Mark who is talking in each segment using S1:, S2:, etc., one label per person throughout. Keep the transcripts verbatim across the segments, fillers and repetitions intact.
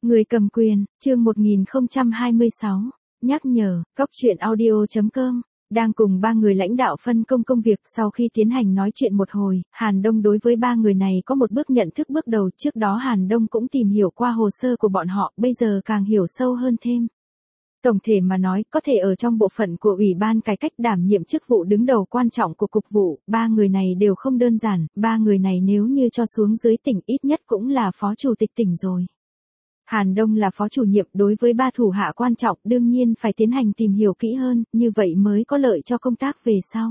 S1: Người cầm quyền, chương một nghìn không trăm hai mươi sáu. Nhắc nhở, Cóc truyện audio chấm com. Đang cùng ba người lãnh đạo phân công công việc sau khi tiến hành nói chuyện một hồi, Hàn Đông đối với ba người này có một bước nhận thức bước đầu. Trước đó Hàn Đông cũng tìm hiểu qua hồ sơ của bọn họ, bây giờ càng hiểu sâu hơn thêm. Tổng thể mà nói, có thể ở trong bộ phận của Ủy ban cải cách đảm nhiệm chức vụ đứng đầu quan trọng của cục vụ, ba người này đều không đơn giản, ba người này nếu như cho xuống dưới tỉnh ít nhất cũng là phó chủ tịch tỉnh rồi. Hàn Đông là phó chủ nhiệm đối với ba thủ hạ quan trọng, đương nhiên phải tiến hành tìm hiểu kỹ hơn, như vậy mới có lợi cho công tác về sau.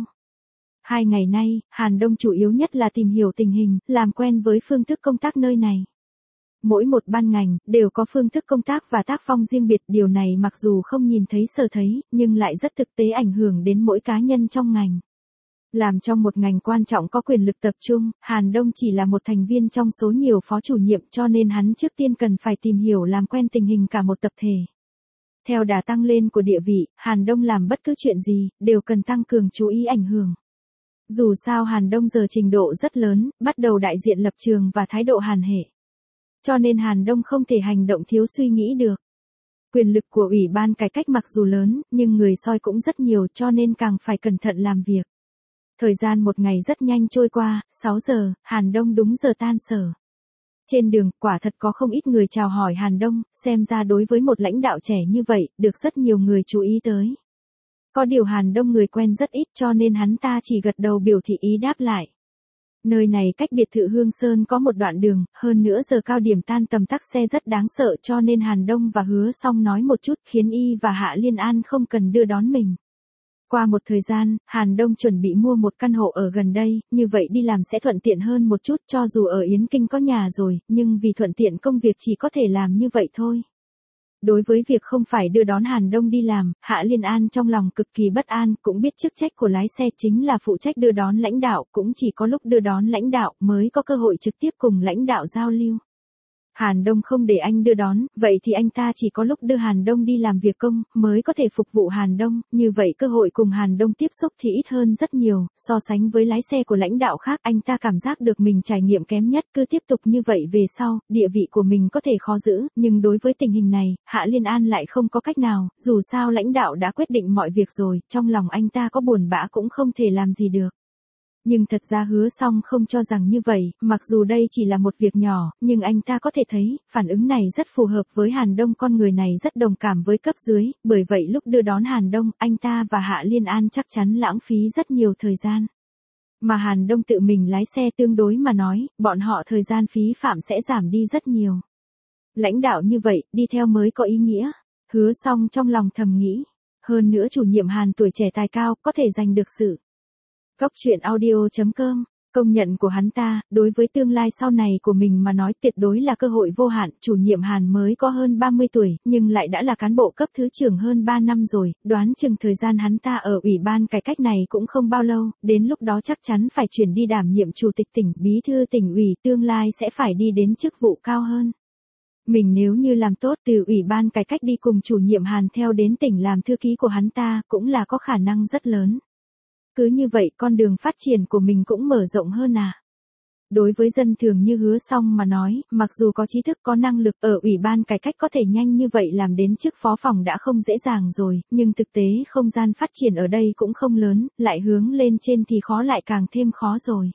S1: Hai ngày nay, Hàn Đông chủ yếu nhất là tìm hiểu tình hình, làm quen với phương thức công tác nơi này. Mỗi một ban ngành, đều có phương thức công tác và tác phong riêng biệt, điều này mặc dù không nhìn thấy sờ thấy, nhưng lại rất thực tế ảnh hưởng đến mỗi cá nhân trong ngành. Làm trong một ngành quan trọng có quyền lực tập trung, Hàn Đông chỉ là một thành viên trong số nhiều phó chủ nhiệm cho nên hắn trước tiên cần phải tìm hiểu làm quen tình hình cả một tập thể. Theo đà tăng lên của địa vị, Hàn Đông làm bất cứ chuyện gì, đều cần tăng cường chú ý ảnh hưởng. Dù sao Hàn Đông giờ trình độ rất lớn, bắt đầu đại diện lập trường và thái độ hàn hệ. Cho nên Hàn Đông không thể hành động thiếu suy nghĩ được. Quyền lực của Ủy ban cải cách mặc dù lớn, nhưng người soi cũng rất nhiều cho nên càng phải cẩn thận làm việc. Thời gian một ngày rất nhanh trôi qua, sáu giờ, Hàn Đông đúng giờ tan sở. Trên đường, quả thật có không ít người chào hỏi Hàn Đông, xem ra đối với một lãnh đạo trẻ như vậy, được rất nhiều người chú ý tới. Có điều Hàn Đông người quen rất ít cho nên hắn ta chỉ gật đầu biểu thị ý đáp lại. Nơi này cách biệt thự Hương Sơn có một đoạn đường, hơn nữa giờ cao điểm tan tầm tắc xe rất đáng sợ cho nên Hàn Đông và Hứa Song nói một chút khiến Y và Hạ Liên An không cần đưa đón mình. Qua một thời gian, Hàn Đông chuẩn bị mua một căn hộ ở gần đây, như vậy đi làm sẽ thuận tiện hơn một chút cho dù ở Yến Kinh có nhà rồi, nhưng vì thuận tiện công việc chỉ có thể làm như vậy thôi. Đối với việc không phải đưa đón Hàn Đông đi làm, Hạ Liên An trong lòng cực kỳ bất an, cũng biết chức trách của lái xe chính là phụ trách đưa đón lãnh đạo, cũng chỉ có lúc đưa đón lãnh đạo mới có cơ hội trực tiếp cùng lãnh đạo giao lưu. Hàn Đông không để anh đưa đón, vậy thì anh ta chỉ có lúc đưa Hàn Đông đi làm việc công, mới có thể phục vụ Hàn Đông, như vậy cơ hội cùng Hàn Đông tiếp xúc thì ít hơn rất nhiều, so sánh với lái xe của lãnh đạo khác anh ta cảm giác được mình trải nghiệm kém nhất, cứ tiếp tục như vậy về sau, địa vị của mình có thể khó giữ, nhưng đối với tình hình này, Hạ Liên An lại không có cách nào, dù sao lãnh đạo đã quyết định mọi việc rồi, trong lòng anh ta có buồn bã cũng không thể làm gì được. Nhưng thật ra Hứa Song không cho rằng như vậy, mặc dù đây chỉ là một việc nhỏ, nhưng anh ta có thể thấy, phản ứng này rất phù hợp với Hàn Đông, con người này rất đồng cảm với cấp dưới, bởi vậy lúc đưa đón Hàn Đông, anh ta và Hạ Liên An chắc chắn lãng phí rất nhiều thời gian. Mà Hàn Đông tự mình lái xe tương đối mà nói, bọn họ thời gian phí phạm sẽ giảm đi rất nhiều. Lãnh đạo như vậy, đi theo mới có ý nghĩa. Hứa Song trong lòng thầm nghĩ. Hơn nữa chủ nhiệm Hàn tuổi trẻ tài cao, có thể giành được sự Cóc truyện audio chấm com, công nhận của hắn ta, đối với tương lai sau này của mình mà nói tuyệt đối là cơ hội vô hạn, chủ nhiệm Hàn mới có hơn ba mươi tuổi, nhưng lại đã là cán bộ cấp thứ trưởng hơn ba năm rồi, đoán chừng thời gian hắn ta ở Ủy ban cải cách này cũng không bao lâu, đến lúc đó chắc chắn phải chuyển đi đảm nhiệm chủ tịch tỉnh, bí thư tỉnh ủy, tương lai sẽ phải đi đến chức vụ cao hơn. Mình nếu như làm tốt từ Ủy ban cải cách đi cùng chủ nhiệm Hàn theo đến tỉnh làm thư ký của hắn ta, cũng là có khả năng rất lớn. Cứ như vậy con đường phát triển của mình cũng mở rộng hơn à. Đối với dân thường như Hứa Song mà nói, mặc dù có trí thức có năng lực ở Ủy ban cải cách có thể nhanh như vậy làm đến chức phó phòng đã không dễ dàng rồi, nhưng thực tế không gian phát triển ở đây cũng không lớn, lại hướng lên trên thì khó lại càng thêm khó rồi.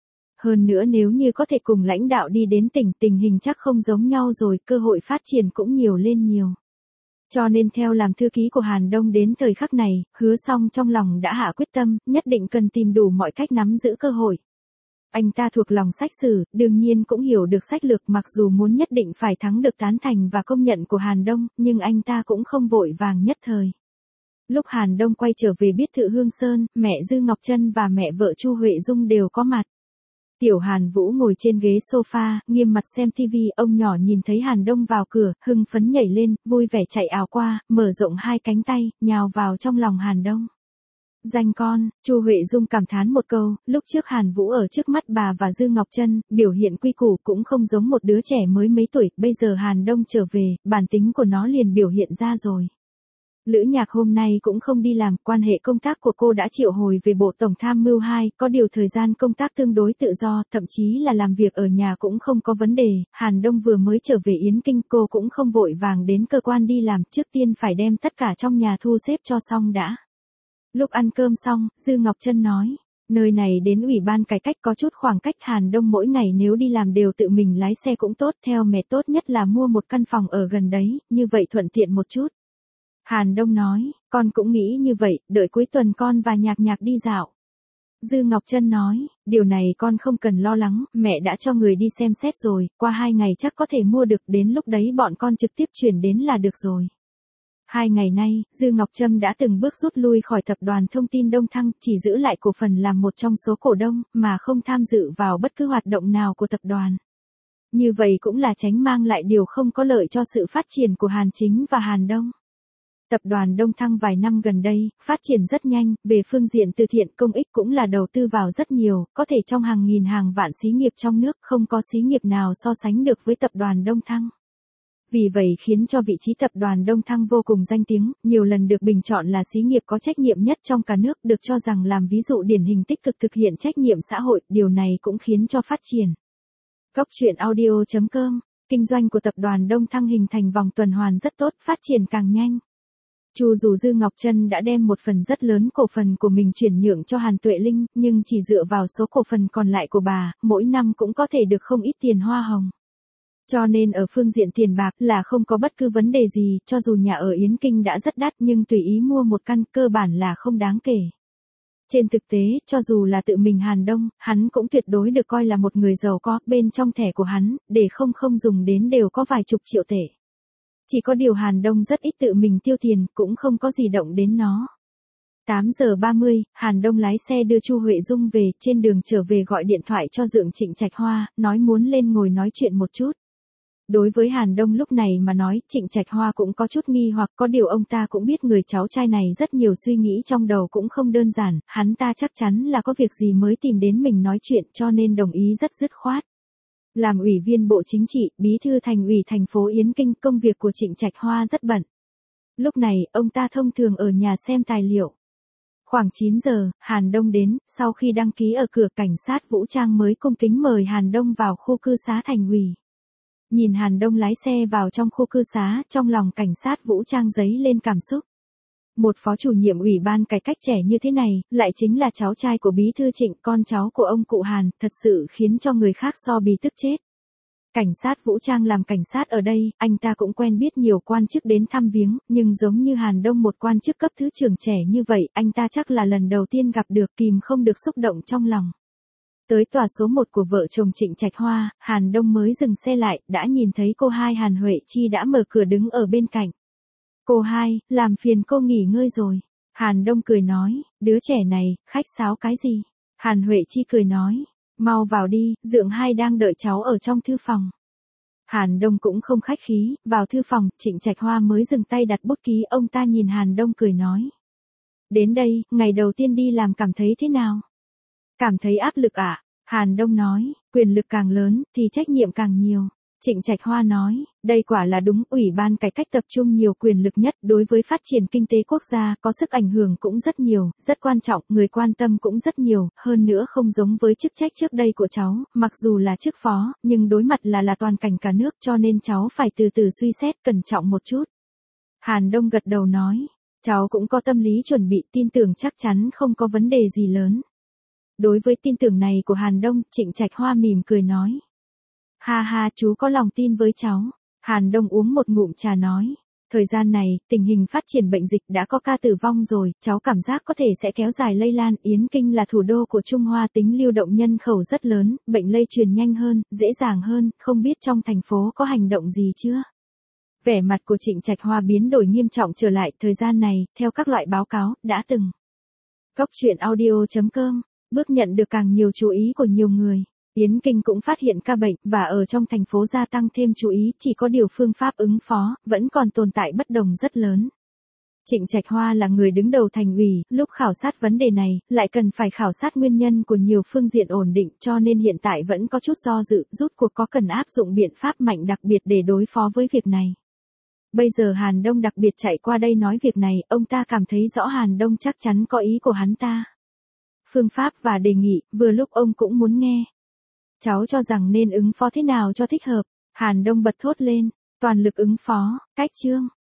S1: Hơn nữa nếu như có thể cùng lãnh đạo đi đến tỉnh, tình hình chắc không giống nhau rồi, cơ hội phát triển cũng nhiều lên nhiều. Cho nên theo làm thư ký của Hàn Đông đến thời khắc này, Hứa Song trong lòng đã hạ quyết tâm, nhất định cần tìm đủ mọi cách nắm giữ cơ hội. Anh ta thuộc lòng sách sử, đương nhiên cũng hiểu được sách lược, mặc dù muốn nhất định phải thắng được tán thành và công nhận của Hàn Đông, nhưng anh ta cũng không vội vàng nhất thời. Lúc Hàn Đông quay trở về biệt thự Hương Sơn, mẹ Dư Ngọc Trân và mẹ vợ Chu Huệ Dung đều có mặt. Tiểu Hàn Vũ ngồi trên ghế sofa, nghiêm mặt xem tivi, ông nhỏ nhìn thấy Hàn Đông vào cửa, hưng phấn nhảy lên, vui vẻ chạy ào qua, mở rộng hai cánh tay, nhào vào trong lòng Hàn Đông. Danh con, Chu Huệ Dung cảm thán một câu, lúc trước Hàn Vũ ở trước mắt bà và Dư Ngọc Trân, biểu hiện quy củ cũng không giống một đứa trẻ mới mấy tuổi, bây giờ Hàn Đông trở về, bản tính của nó liền biểu hiện ra rồi. Lữ Nhạc hôm nay cũng không đi làm, quan hệ công tác của cô đã triệu hồi về Bộ Tổng Tham mưu hai, có điều thời gian công tác tương đối tự do, thậm chí là làm việc ở nhà cũng không có vấn đề. Hàn Đông vừa mới trở về Yến Kinh, cô cũng không vội vàng đến cơ quan đi làm, trước tiên phải đem tất cả trong nhà thu xếp cho xong đã. Lúc ăn cơm xong, Dư Ngọc Trân nói, nơi này đến Ủy ban cải cách có chút khoảng cách, Hàn Đông mỗi ngày nếu đi làm đều tự mình lái xe cũng tốt, theo mẹ tốt nhất là mua một căn phòng ở gần đấy, như vậy thuận tiện một chút. Hàn Đông nói, con cũng nghĩ như vậy, đợi cuối tuần con và Nhạc Nhạc đi dạo. Dư Ngọc Trân nói, điều này con không cần lo lắng, mẹ đã cho người đi xem xét rồi, qua hai ngày chắc có thể mua được, đến lúc đấy bọn con trực tiếp chuyển đến là được rồi. Hai ngày nay, Dư Ngọc Trâm đã từng bước rút lui khỏi tập đoàn Thông tin Đông Thăng, chỉ giữ lại cổ phần làm một trong số cổ đông, mà không tham dự vào bất cứ hoạt động nào của tập đoàn. Như vậy cũng là tránh mang lại điều không có lợi cho sự phát triển của Hàn Chính và Hàn Đông. Tập đoàn Đông Thăng vài năm gần đây, phát triển rất nhanh, về phương diện từ thiện công ích cũng là đầu tư vào rất nhiều, có thể trong hàng nghìn hàng vạn xí nghiệp trong nước không có xí nghiệp nào so sánh được với tập đoàn Đông Thăng. Vì vậy khiến cho vị trí tập đoàn Đông Thăng vô cùng danh tiếng, nhiều lần được bình chọn là xí nghiệp có trách nhiệm nhất trong cả nước, được cho rằng làm ví dụ điển hình tích cực thực hiện trách nhiệm xã hội, điều này cũng khiến cho phát triển. Góc truyện audio chấm com, kinh doanh của tập đoàn Đông Thăng hình thành vòng tuần hoàn rất tốt, phát triển càng nhanh. Chu dù Dư Ngọc Trân đã đem một phần rất lớn cổ phần của mình chuyển nhượng cho Hàn Tuệ Linh, nhưng chỉ dựa vào số cổ phần còn lại của bà, mỗi năm cũng có thể được không ít tiền hoa hồng. Cho nên ở phương diện tiền bạc là không có bất cứ vấn đề gì, cho dù nhà ở Yến Kinh đã rất đắt nhưng tùy ý mua một căn cơ bản là không đáng kể. Trên thực tế, cho dù là tự mình Hàn Đông, hắn cũng tuyệt đối được coi là một người giàu có, bên trong thẻ của hắn, để không không dùng đến đều có vài chục triệu tệ. Chỉ có điều Hàn Đông rất ít tự mình tiêu tiền, cũng không có gì động đến nó. tám giờ ba mươi, Hàn Đông lái xe đưa Chu Huệ Dung về, trên đường trở về gọi điện thoại cho Dượng Trịnh Trạch Hoa, nói muốn lên ngồi nói chuyện một chút. Đối với Hàn Đông lúc này mà nói, Trịnh Trạch Hoa cũng có chút nghi hoặc, có điều ông ta cũng biết người cháu trai này rất nhiều suy nghĩ trong đầu cũng không đơn giản, hắn ta chắc chắn là có việc gì mới tìm đến mình nói chuyện, cho nên đồng ý rất dứt khoát. Làm ủy viên Bộ Chính trị, bí thư thành ủy thành phố Yến Kinh, công việc của Trịnh Trạch Hoa rất bận. Lúc này, ông ta thông thường ở nhà xem tài liệu. Khoảng chín giờ, Hàn Đông đến, sau khi đăng ký ở cửa, cảnh sát vũ trang mới cung kính mời Hàn Đông vào khu cư xá thành ủy. Nhìn Hàn Đông lái xe vào trong khu cư xá, trong lòng cảnh sát vũ trang dấy lên cảm xúc. Một phó chủ nhiệm ủy ban cải cách trẻ như thế này, lại chính là cháu trai của bí thư Trịnh, con cháu của ông cụ Hàn, thật sự khiến cho người khác so bì tức chết. Cảnh sát vũ trang làm cảnh sát ở đây, anh ta cũng quen biết nhiều quan chức đến thăm viếng, nhưng giống như Hàn Đông một quan chức cấp thứ trưởng trẻ như vậy, anh ta chắc là lần đầu tiên gặp được, kìm không được xúc động trong lòng. Tới tòa số một của vợ chồng Trịnh Trạch Hoa, Hàn Đông mới dừng xe lại, đã nhìn thấy cô hai Hàn Huệ Chi đã mở cửa đứng ở bên cạnh. Cô hai, làm phiền cô nghỉ ngơi rồi. Hàn Đông cười nói, đứa trẻ này, khách sáo cái gì? Hàn Huệ Chi cười nói, mau vào đi, Dượng hai đang đợi cháu ở trong thư phòng. Hàn Đông cũng không khách khí, vào thư phòng, Trịnh Trạch Hoa mới dừng tay đặt bút ký, ông ta nhìn Hàn Đông cười nói. Đến đây, ngày đầu tiên đi làm cảm thấy thế nào? Cảm thấy áp lực ạ? À? Hàn Đông nói, quyền lực càng lớn, thì trách nhiệm càng nhiều. Trịnh Trạch Hoa nói, đây quả là đúng, Ủy ban cải cách tập trung nhiều quyền lực nhất, đối với phát triển kinh tế quốc gia, có sức ảnh hưởng cũng rất nhiều, rất quan trọng, người quan tâm cũng rất nhiều, hơn nữa không giống với chức trách trước đây của cháu, mặc dù là chức phó, nhưng đối mặt là là toàn cảnh cả nước, cho nên cháu phải từ từ suy xét, cẩn trọng một chút. Hàn Đông gật đầu nói, cháu cũng có tâm lý chuẩn bị, tin tưởng chắc chắn không có vấn đề gì lớn. Đối với tin tưởng này của Hàn Đông, Trịnh Trạch Hoa mỉm cười nói. Ha ha, chú có lòng tin với cháu. Hàn Đông uống một ngụm trà nói. Thời gian này, tình hình phát triển bệnh dịch đã có ca tử vong rồi, cháu cảm giác có thể sẽ kéo dài lây lan. Yến Kinh là thủ đô của Trung Hoa, tính lưu động nhân khẩu rất lớn, bệnh lây truyền nhanh hơn, dễ dàng hơn, không biết trong thành phố có hành động gì chưa? Vẻ mặt của Trịnh Trạch Hoa biến đổi nghiêm trọng trở lại, thời gian này, theo các loại báo cáo, đã từng. Góc truyện audio chấm com, bước nhận được càng nhiều chú ý của nhiều người. Yến Kinh cũng phát hiện ca bệnh, và ở trong thành phố gia tăng thêm chú ý, chỉ có điều phương pháp ứng phó, vẫn còn tồn tại bất đồng rất lớn. Trịnh Trạch Hoa là người đứng đầu thành ủy, lúc khảo sát vấn đề này, lại cần phải khảo sát nguyên nhân của nhiều phương diện ổn định, cho nên hiện tại vẫn có chút do dự, rút cuộc có cần áp dụng biện pháp mạnh đặc biệt để đối phó với việc này. Bây giờ Hàn Đông đặc biệt chạy qua đây nói việc này, ông ta cảm thấy rõ Hàn Đông chắc chắn có ý của hắn ta. Phương pháp và đề nghị, vừa lúc ông cũng muốn nghe. Cháu cho rằng nên ứng phó thế nào cho thích hợp. Hàn Đông bật thốt lên, toàn lực ứng phó, cách chương.